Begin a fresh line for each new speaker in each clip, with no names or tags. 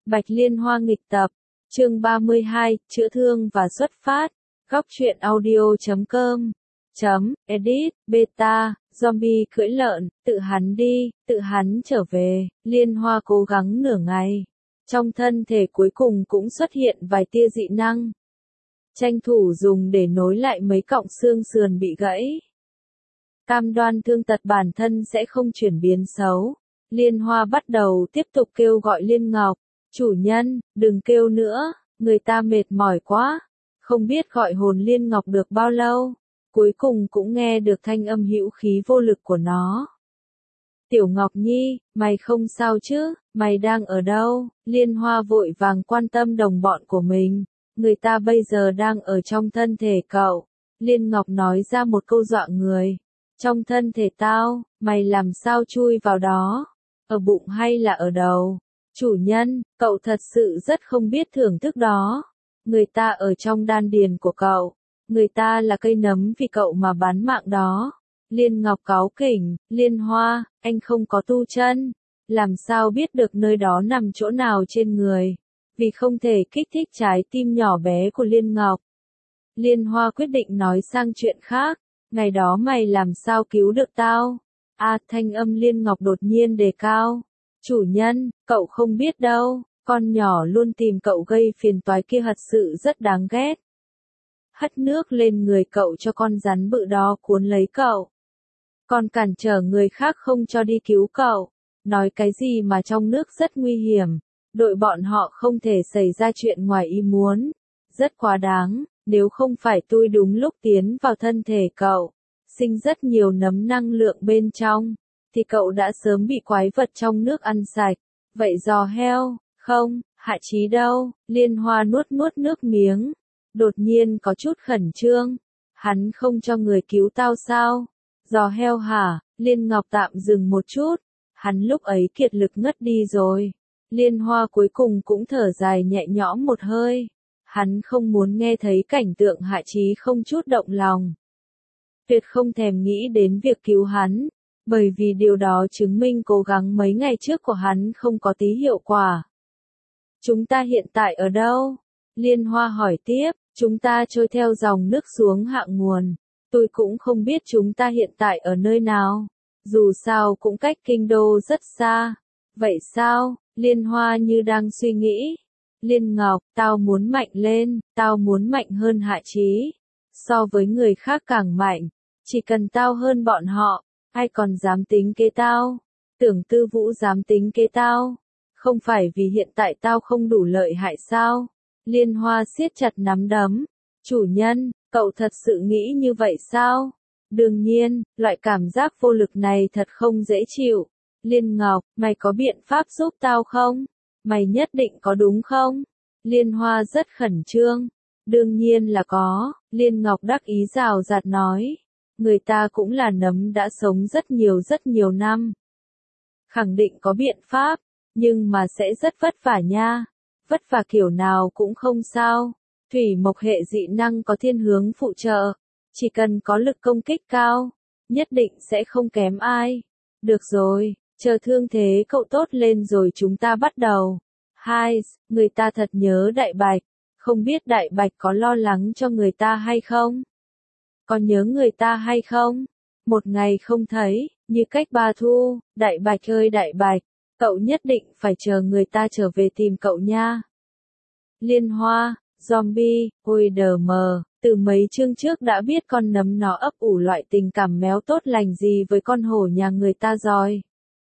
Bạch Liên Hoa nghịch tập, chương 32, chữa thương và xuất phát, góc truyện audio.com, edit, beta, zombie cưỡi lợn, tự hắn đi, tự hắn trở về, Liên Hoa cố gắng nửa ngày. Trong thân thể cuối cùng cũng xuất hiện vài tia dị năng. Tranh thủ dùng để nối lại mấy cọng xương sườn bị gãy. Cam đoan thương tật bản thân sẽ không chuyển biến xấu. Liên Hoa bắt đầu tiếp tục kêu gọi Liên Ngọc. Chủ nhân, đừng kêu nữa, người ta mệt mỏi quá. Không biết gọi hồn Liên Ngọc được bao lâu. Cuối cùng cũng nghe được thanh âm hữu khí vô lực của nó. Tiểu Ngọc Nhi, mày không sao chứ, mày đang ở đâu? Liên Hoa vội vàng quan tâm đồng bọn của mình. Người ta bây giờ đang ở trong thân thể cậu. Liên Ngọc nói ra một câu dọa người. Trong thân thể tao, mày làm sao chui vào đó? Ở bụng hay là ở đầu? Chủ nhân, cậu thật sự rất không biết thưởng thức đó. Người ta ở trong đan điền của cậu. Người ta là cây nấm vì cậu mà bán mạng đó. Liên Ngọc cáu kỉnh, Liên Hoa, anh không có tu chân. Làm sao biết được nơi đó nằm chỗ nào trên người? Vì không thể kích thích trái tim nhỏ bé của Liên Ngọc. Liên Hoa quyết định nói sang chuyện khác. Ngày đó mày làm sao cứu được tao? Thanh âm Liên Ngọc đột nhiên đề cao. Chủ nhân, cậu không biết đâu, con nhỏ luôn tìm cậu gây phiền toái kia thật sự rất đáng ghét. Hất nước lên người cậu cho con rắn bự đó cuốn lấy cậu. Còn cản trở người khác không cho đi cứu cậu. Nói cái gì mà trong nước rất nguy hiểm. Đội bọn họ không thể xảy ra chuyện ngoài ý muốn. Rất quá đáng, nếu không phải tôi đúng lúc tiến vào thân thể cậu. Sinh rất nhiều nấm năng lượng bên trong. Thì cậu đã sớm bị quái vật trong nước ăn sạch. Vậy giò heo, không, Hạ Chí đâu? Liên Hoa nuốt nước miếng. Đột nhiên có chút khẩn trương. Hắn không cho người cứu tao sao? Giò heo hả? Liên Ngọc tạm dừng một chút. Hắn lúc ấy kiệt lực ngất đi rồi. Liên Hoa cuối cùng cũng thở dài nhẹ nhõm một hơi. Hắn không muốn nghe thấy cảnh tượng Hạ Chí không chút động lòng. Tuyệt không thèm nghĩ đến việc cứu hắn. Bởi vì điều đó chứng minh cố gắng mấy ngày trước của hắn không có tí hiệu quả. Chúng ta hiện tại ở đâu? Liên Hoa hỏi tiếp, chúng ta trôi theo dòng nước xuống hạ nguồn. Tôi cũng không biết chúng ta hiện tại ở nơi nào. Dù sao cũng cách kinh đô rất xa. Vậy sao? Liên Hoa như đang suy nghĩ. Liên Ngọc, tao muốn mạnh lên, tao muốn mạnh hơn Hạ Chí. So với người khác càng mạnh. Chỉ cần tao hơn bọn họ. Ai còn dám tính kế tao? Tưởng Tư Vũ dám tính kế tao? Không phải vì hiện tại tao không đủ lợi hại sao? Liên Hoa siết chặt nắm đấm. Chủ nhân, cậu thật sự nghĩ như vậy sao? Đương nhiên, loại cảm giác vô lực này thật không dễ chịu. Liên Ngọc, mày có biện pháp giúp tao không? Mày nhất định có đúng không? Liên Hoa rất khẩn trương. Đương nhiên là có, Liên Ngọc đắc ý rào rạt nói. Người ta cũng là nấm đã sống rất nhiều năm. Khẳng định có biện pháp, nhưng mà sẽ rất vất vả nha. Vất vả kiểu nào cũng không sao. Thủy mộc hệ dị năng có thiên hướng phụ trợ. Chỉ cần có lực công kích cao, nhất định sẽ không kém ai. Được rồi, chờ thương thế cậu tốt lên rồi chúng ta bắt đầu. Hai, người ta thật nhớ Đại Bạch. Không biết Đại Bạch có lo lắng cho người ta hay không? Có nhớ người ta hay không? Một ngày không thấy, như cách 3 thu, Đại Bạch ơi Đại Bạch, cậu nhất định phải chờ người ta trở về tìm cậu nha. Liên Hoa, zombie, ôi đờ mờ, từ mấy chương trước đã biết con nấm nó ấp ủ loại tình cảm méo tốt lành gì với con hổ nhà người ta rồi.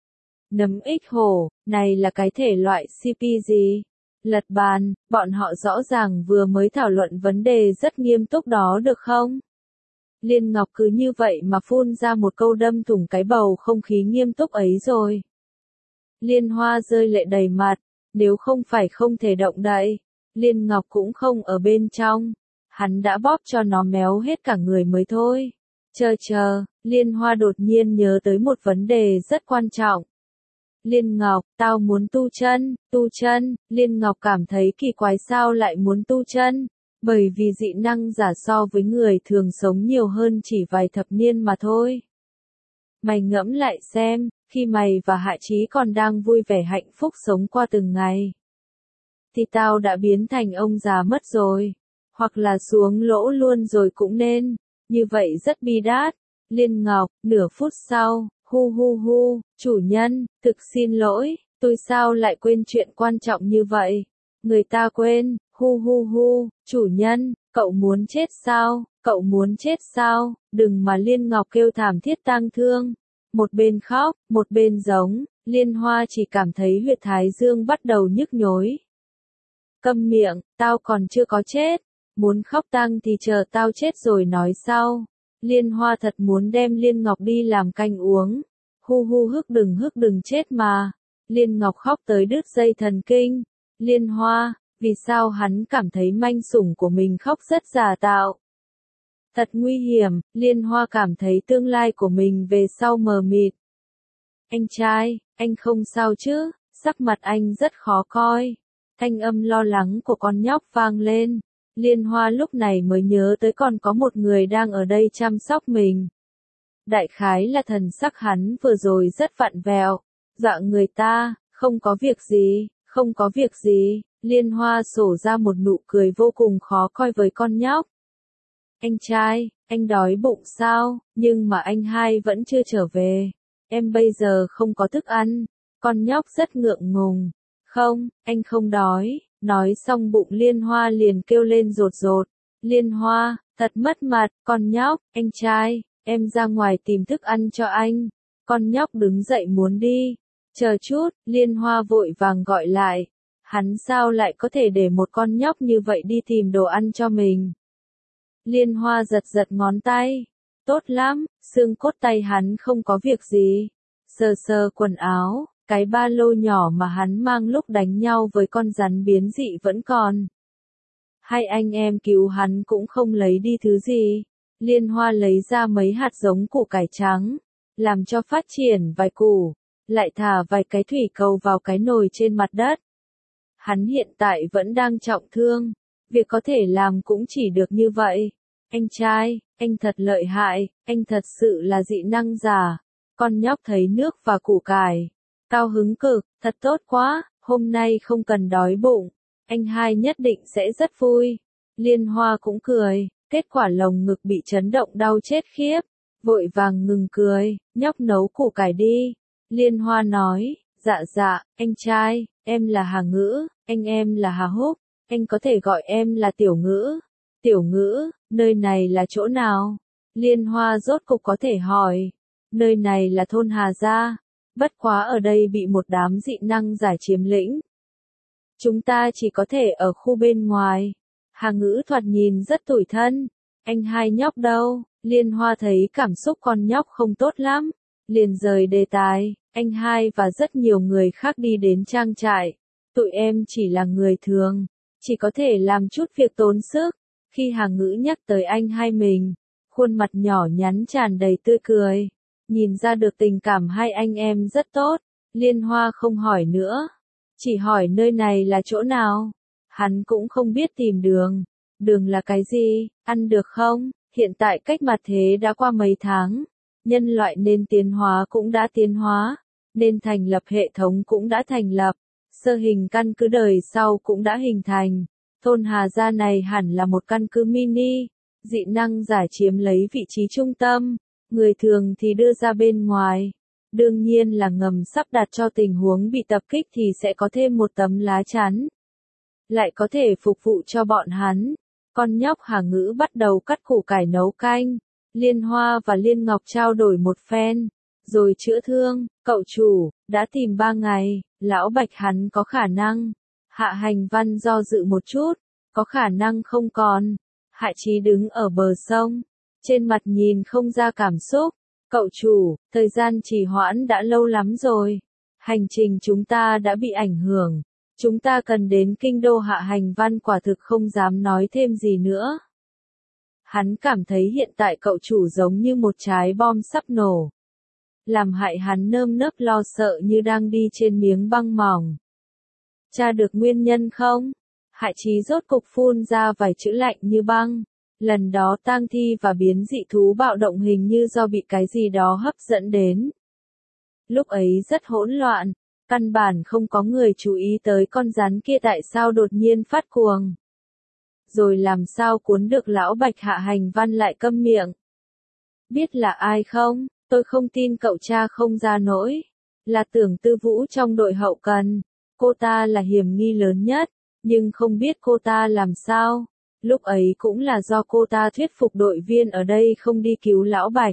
Nấm ích hổ, này là cái thể loại CP gì? Lật bàn, bọn họ rõ ràng vừa mới thảo luận vấn đề rất nghiêm túc đó được không? Liên Ngọc cứ như vậy mà phun ra một câu đâm thủng cái bầu không khí nghiêm túc ấy rồi. Liên Hoa rơi lệ đầy mặt, nếu không phải không thể động đậy, Liên Ngọc cũng không ở bên trong. Hắn đã bóp cho nó méo hết cả người mới thôi. Chờ, Liên Hoa đột nhiên nhớ tới một vấn đề rất quan trọng. Liên Ngọc, tao muốn tu chân, Liên Ngọc cảm thấy kỳ quái sao lại muốn tu chân. Bởi vì dị năng giả so với người thường sống nhiều hơn chỉ vài thập niên mà thôi. Mày ngẫm lại xem, khi mày và Hạ Chí còn đang vui vẻ hạnh phúc sống qua từng ngày. thì tao đã biến thành ông già mất rồi. Hoặc là xuống lỗ luôn rồi cũng nên. Như vậy rất bi đát. Liên Ngọc, nửa phút sau, hu hu hu, chủ nhân, thực xin lỗi, tôi sao lại quên chuyện quan trọng như vậy? Người ta quên, hu hu hu, chủ nhân, cậu muốn chết sao? Cậu muốn chết sao? Đừng mà Liên Ngọc kêu thảm thiết tang thương. Một bên khóc, một bên giống, Liên Hoa chỉ cảm thấy huyệt thái dương bắt đầu nhức nhối. Câm miệng, tao còn chưa có chết. Muốn khóc tang thì chờ tao chết rồi nói sau. Liên Hoa thật muốn đem Liên Ngọc đi làm canh uống. Hu hu hức đừng chết mà. Liên Ngọc khóc tới đứt dây thần kinh. Liên Hoa, vì sao hắn cảm thấy manh sủng của mình khóc rất giả tạo. Thật nguy hiểm, Liên Hoa cảm thấy tương lai của mình về sau mờ mịt. Anh trai, anh không sao chứ, sắc mặt anh rất khó coi. Thanh âm lo lắng của con nhóc vang lên. Liên Hoa lúc này mới nhớ tới còn có một người đang ở đây chăm sóc mình. Đại khái là thần sắc hắn vừa rồi rất vặn vẹo, dọa người ta, không có việc gì, không có việc gì. Liên Hoa sổ ra một nụ cười vô cùng khó coi với con nhóc. Anh trai, anh đói bụng sao, nhưng mà anh hai vẫn chưa trở về. Em bây giờ không có thức ăn. Con nhóc rất ngượng ngùng. Không, anh không đói. Nói xong bụng Liên Hoa liền kêu lên rột rột. Liên Hoa, thật mất mặt, con nhóc, anh trai, em ra ngoài tìm thức ăn cho anh. Con nhóc đứng dậy muốn đi. Chờ chút, Liên Hoa vội vàng gọi lại. Hắn sao lại có thể để một con nhóc như vậy đi tìm đồ ăn cho mình? Liên Hoa giật giật ngón tay. Tốt lắm, xương cốt tay hắn không có việc gì. Sờ sờ quần áo, cái ba lô nhỏ mà hắn mang lúc đánh nhau với con rắn biến dị vẫn còn. Hai anh em cứu hắn cũng không lấy đi thứ gì. Liên Hoa lấy ra mấy hạt giống củ cải trắng, làm cho phát triển vài củ, lại thả vài cái thủy cầu vào cái nồi trên mặt đất. Hắn hiện tại vẫn đang trọng thương, việc có thể làm cũng chỉ được như vậy. Anh trai, anh thật lợi hại, anh thật sự là dị năng giả. Con nhóc thấy nước và củ cải, cao hứng cực, thật tốt quá, hôm nay không cần đói bụng, anh hai nhất định sẽ rất vui. Liên Hoa cũng cười, kết quả lồng ngực bị chấn động đau chết khiếp, vội vàng ngừng cười, nhóc nấu củ cải đi. Liên Hoa nói, dạ, anh trai, em là Hà Ngữ, anh em là Hà Húc, anh có thể gọi em là Tiểu Ngữ. Tiểu Ngữ, nơi này là chỗ nào? Liên Hoa rốt cục có thể hỏi. Nơi này là thôn Hà Gia, bất quá ở đây bị một đám dị năng giả chiếm lĩnh. Chúng ta chỉ có thể ở khu bên ngoài. Hà Ngữ thoạt nhìn rất tủi thân. Anh hai nhóc đâu? Liên Hoa thấy cảm xúc con nhóc không tốt lắm, liền rời đề tài. Anh hai và rất nhiều người khác đi đến trang trại. Tụi em chỉ là người thường, chỉ có thể làm chút việc tốn sức. Khi Hà Ngữ nhắc tới anh hai mình, khuôn mặt nhỏ nhắn tràn đầy tươi cười. Nhìn ra được tình cảm hai anh em rất tốt. Liên Hoa không hỏi nữa, chỉ hỏi nơi này là chỗ nào. Hắn cũng không biết tìm đường. Đường là cái gì, ăn được không? Hiện tại cách mặt thế đã qua mấy tháng, nhân loại nên tiến hóa cũng đã tiến hóa, nên thành lập hệ thống cũng đã thành lập, sơ hình căn cứ đời sau cũng đã hình thành. Thôn Hà Gia này hẳn là một căn cứ mini, dị năng giả chiếm lấy vị trí trung tâm, người thường thì đưa ra bên ngoài. Đương nhiên là ngầm sắp đặt cho tình huống bị tập kích thì sẽ có thêm một tấm lá chắn, lại có thể phục vụ cho bọn hắn. Con nhóc Hà Ngữ bắt đầu cắt củ cải nấu canh. Liên Hoa và Liên Ngọc trao đổi một phen, rồi chữa thương. Cậu chủ, đã tìm 3 ngày, lão Bạch hắn có khả năng. Hạ Hành Văn do dự một chút, có khả năng không còn. Hạ Chí đứng ở bờ sông, trên mặt nhìn không ra cảm xúc. Cậu chủ, thời gian trì hoãn đã lâu lắm rồi. Hành trình chúng ta đã bị ảnh hưởng. Chúng ta cần đến kinh đô. Hạ Hành Văn quả thực không dám nói thêm gì nữa. Hắn cảm thấy hiện tại cậu chủ giống như một trái bom sắp nổ, làm hại hắn nơm nớp lo sợ như đang đi trên miếng băng mỏng. Tra được nguyên nhân không? Hạ Chí rốt cục phun ra vài chữ lạnh như băng. Lần đó tang thi và biến dị thú bạo động hình như do bị cái gì đó hấp dẫn đến. Lúc ấy rất hỗn loạn, Căn bản không có người chú ý tới con rắn kia tại sao đột nhiên phát cuồng. Rồi làm sao cuốn được lão Bạch. Hạ Hành Văn lại câm miệng. Biết là ai không? Tôi không tin cậu cha không ra nổi. Là Tưởng Tư Vũ trong đội hậu cần. Cô ta là hiểm nghi lớn nhất, nhưng không biết cô ta làm sao. Lúc ấy cũng là do cô ta thuyết phục đội viên ở đây không đi cứu lão Bạch.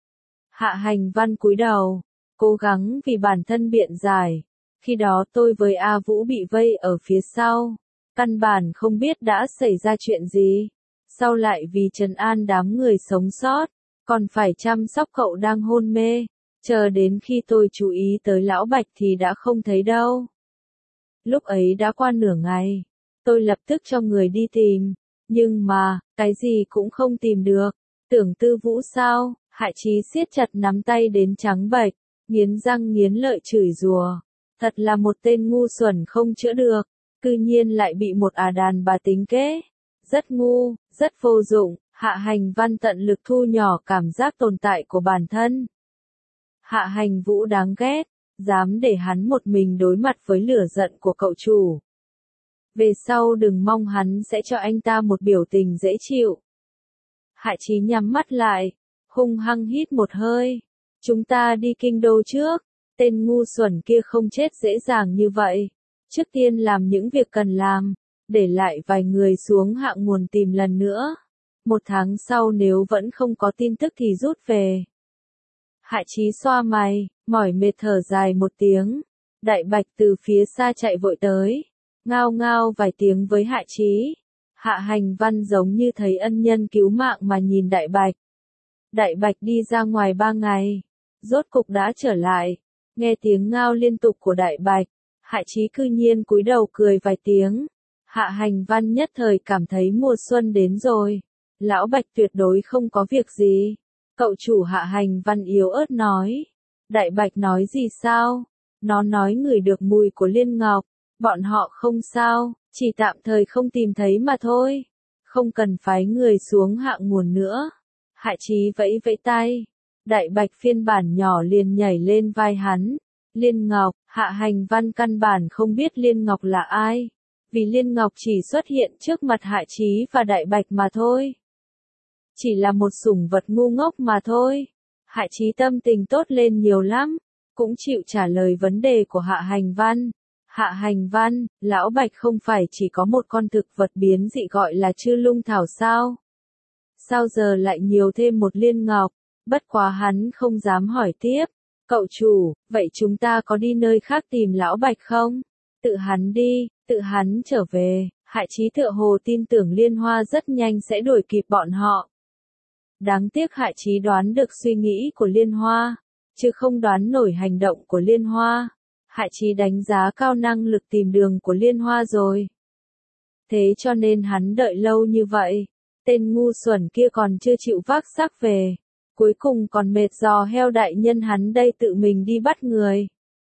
Hạ Hành Văn cúi đầu, cố gắng vì bản thân biện giải. Khi đó tôi với A Vũ bị vây ở phía sau. Căn bản không biết đã xảy ra chuyện gì. Sau lại vì trấn an đám người sống sót, còn phải chăm sóc cậu đang hôn mê. Chờ đến khi tôi chú ý tới lão Bạch thì đã không thấy đâu. Lúc ấy đã qua nửa ngày. Tôi lập tức cho người đi tìm. Nhưng mà, cái gì cũng không tìm được. Tưởng Tư Vũ sao? Hạ Chí siết chặt nắm tay đến trắng bệch, nghiến răng nghiến lợi chửi rủa. Thật là một tên ngu xuẩn không chữa được. Cư nhiên lại bị một đàn bà tính kế. Rất ngu, rất vô dụng. Hạ Hành Văn tận lực thu nhỏ cảm giác tồn tại của bản thân. Hạ Hành Vũ đáng ghét, dám để hắn một mình đối mặt với lửa giận của cậu chủ. Về sau đừng mong hắn sẽ cho anh ta một biểu tình dễ chịu. Hạ Chí nhắm mắt lại, hung hăng hít một hơi. Chúng ta đi kinh đô trước, tên ngu xuẩn kia không chết dễ dàng như vậy. Trước tiên làm những việc cần làm, để lại vài người xuống hạ nguồn tìm lần nữa. 1 tháng sau nếu vẫn không có tin tức thì rút về. Hạ Chí xoa mày, mỏi mệt thở dài một tiếng. Đại Bạch từ phía xa chạy vội tới, ngao ngao vài tiếng với Hạ Chí. Hạ Hành Văn giống như thấy ân nhân cứu mạng mà nhìn Đại Bạch. Đại Bạch đi ra ngoài 3 ngày, rốt cục đã trở lại. Nghe tiếng ngao liên tục của Đại Bạch, Hạ Chí cư nhiên cúi đầu cười vài tiếng. Hạ Hành Văn nhất thời cảm thấy mùa xuân đến rồi. Lão Bạch tuyệt đối không có việc gì. Cậu chủ. Hạ Hành Văn yếu ớt nói. Đại Bạch nói gì sao? Nó nói ngửi được mùi của Liên Ngọc. Bọn họ không sao, chỉ tạm thời không tìm thấy mà thôi. Không cần phái người xuống hạ nguồn nữa. Hạ Chí vẫy vẫy tay. Đại Bạch phiên bản nhỏ liền nhảy lên vai hắn. Liên Ngọc. Hạ Hành Văn căn bản không biết Liên Ngọc là ai. Vì Liên Ngọc chỉ xuất hiện trước mặt Hạ Chí và Đại Bạch mà thôi. Chỉ là một sủng vật ngu ngốc mà thôi. Hạ Chí tâm tình tốt lên nhiều lắm, cũng chịu trả lời vấn đề của Hạ Hành Văn. Hạ Hành Văn, lão Bạch không phải chỉ có một con thực vật biến dị gọi là Chư Lung Thảo sao? Sao giờ lại nhiều thêm một Liên Ngọc? Bất quá hắn không dám hỏi tiếp. Cậu chủ, vậy chúng ta có đi nơi khác tìm lão Bạch không? Tự hắn đi, tự hắn trở về. Hạ Chí tựa hồ tin tưởng Liên Hoa rất nhanh sẽ đuổi kịp bọn họ. Đáng tiếc Hạ Chí đoán được suy nghĩ của Liên Hoa, chứ không đoán nổi hành động của Liên Hoa. Hạ Chí đánh giá cao năng lực tìm đường của Liên Hoa rồi. Thế cho nên hắn đợi lâu như vậy. Tên ngu xuẩn kia còn chưa chịu vác xác về. Cuối cùng còn mệt giò heo đại nhân hắn đây tự mình đi bắt người.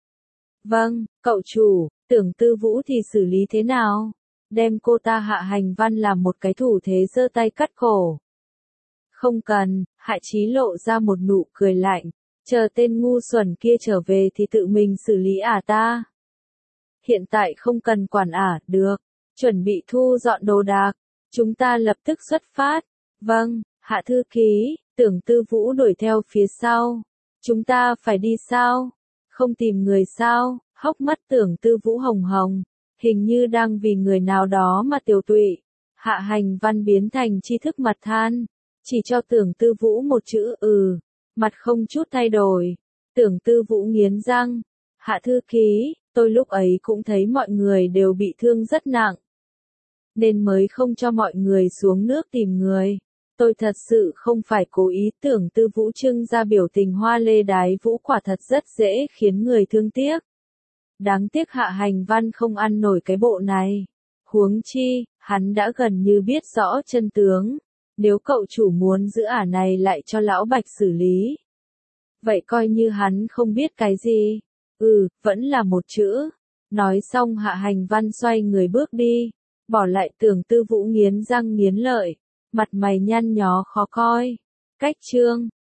Vâng, cậu chủ, Tưởng Tư Vũ thì xử lý thế nào? Đem cô ta. Hạ Hành Văn làm một cái thủ thế giơ tay cắt cổ. Không cần. Hạ Chí lộ ra một nụ cười lạnh. Chờ tên ngu xuẩn kia trở về thì tự mình xử lý ta. Hiện tại không cần quản được. Chuẩn bị thu dọn đồ đạc. Chúng ta lập tức xuất phát. Vâng, Hạ thư ký. Tưởng Tư Vũ đuổi theo phía sau. Chúng ta phải đi sao? Không tìm người sao? Hốc mắt Tưởng Tư Vũ hồng hồng. Hình như đang vì người nào đó mà tiều tụy. Hạ Hành Văn biến thành tri thức mặt than. Chỉ cho Tưởng Tư Vũ một chữ mặt không chút thay đổi. Tưởng Tư Vũ nghiến răng. Hạ thư ký, tôi lúc ấy cũng thấy mọi người đều bị thương rất nặng. Nên mới không cho mọi người xuống nước tìm người. Tôi thật sự không phải cố ý. Tưởng Tư Vũ trưng ra biểu tình hoa lê đái vũ quả thật rất dễ khiến người thương tiếc. Đáng tiếc Hạ Hành Văn không ăn nổi cái bộ này. Huống chi, hắn đã gần như biết rõ chân tướng. Nếu cậu chủ muốn giữ này lại cho lão Bạch xử lý. Vậy coi như hắn không biết cái gì. Vẫn là một chữ. Nói xong Hạ Hành Văn xoay người bước đi. Bỏ lại Tưởng Tư Vũ nghiến răng nghiến lợi. Mặt mày nhăn nhó khó coi. Cách chương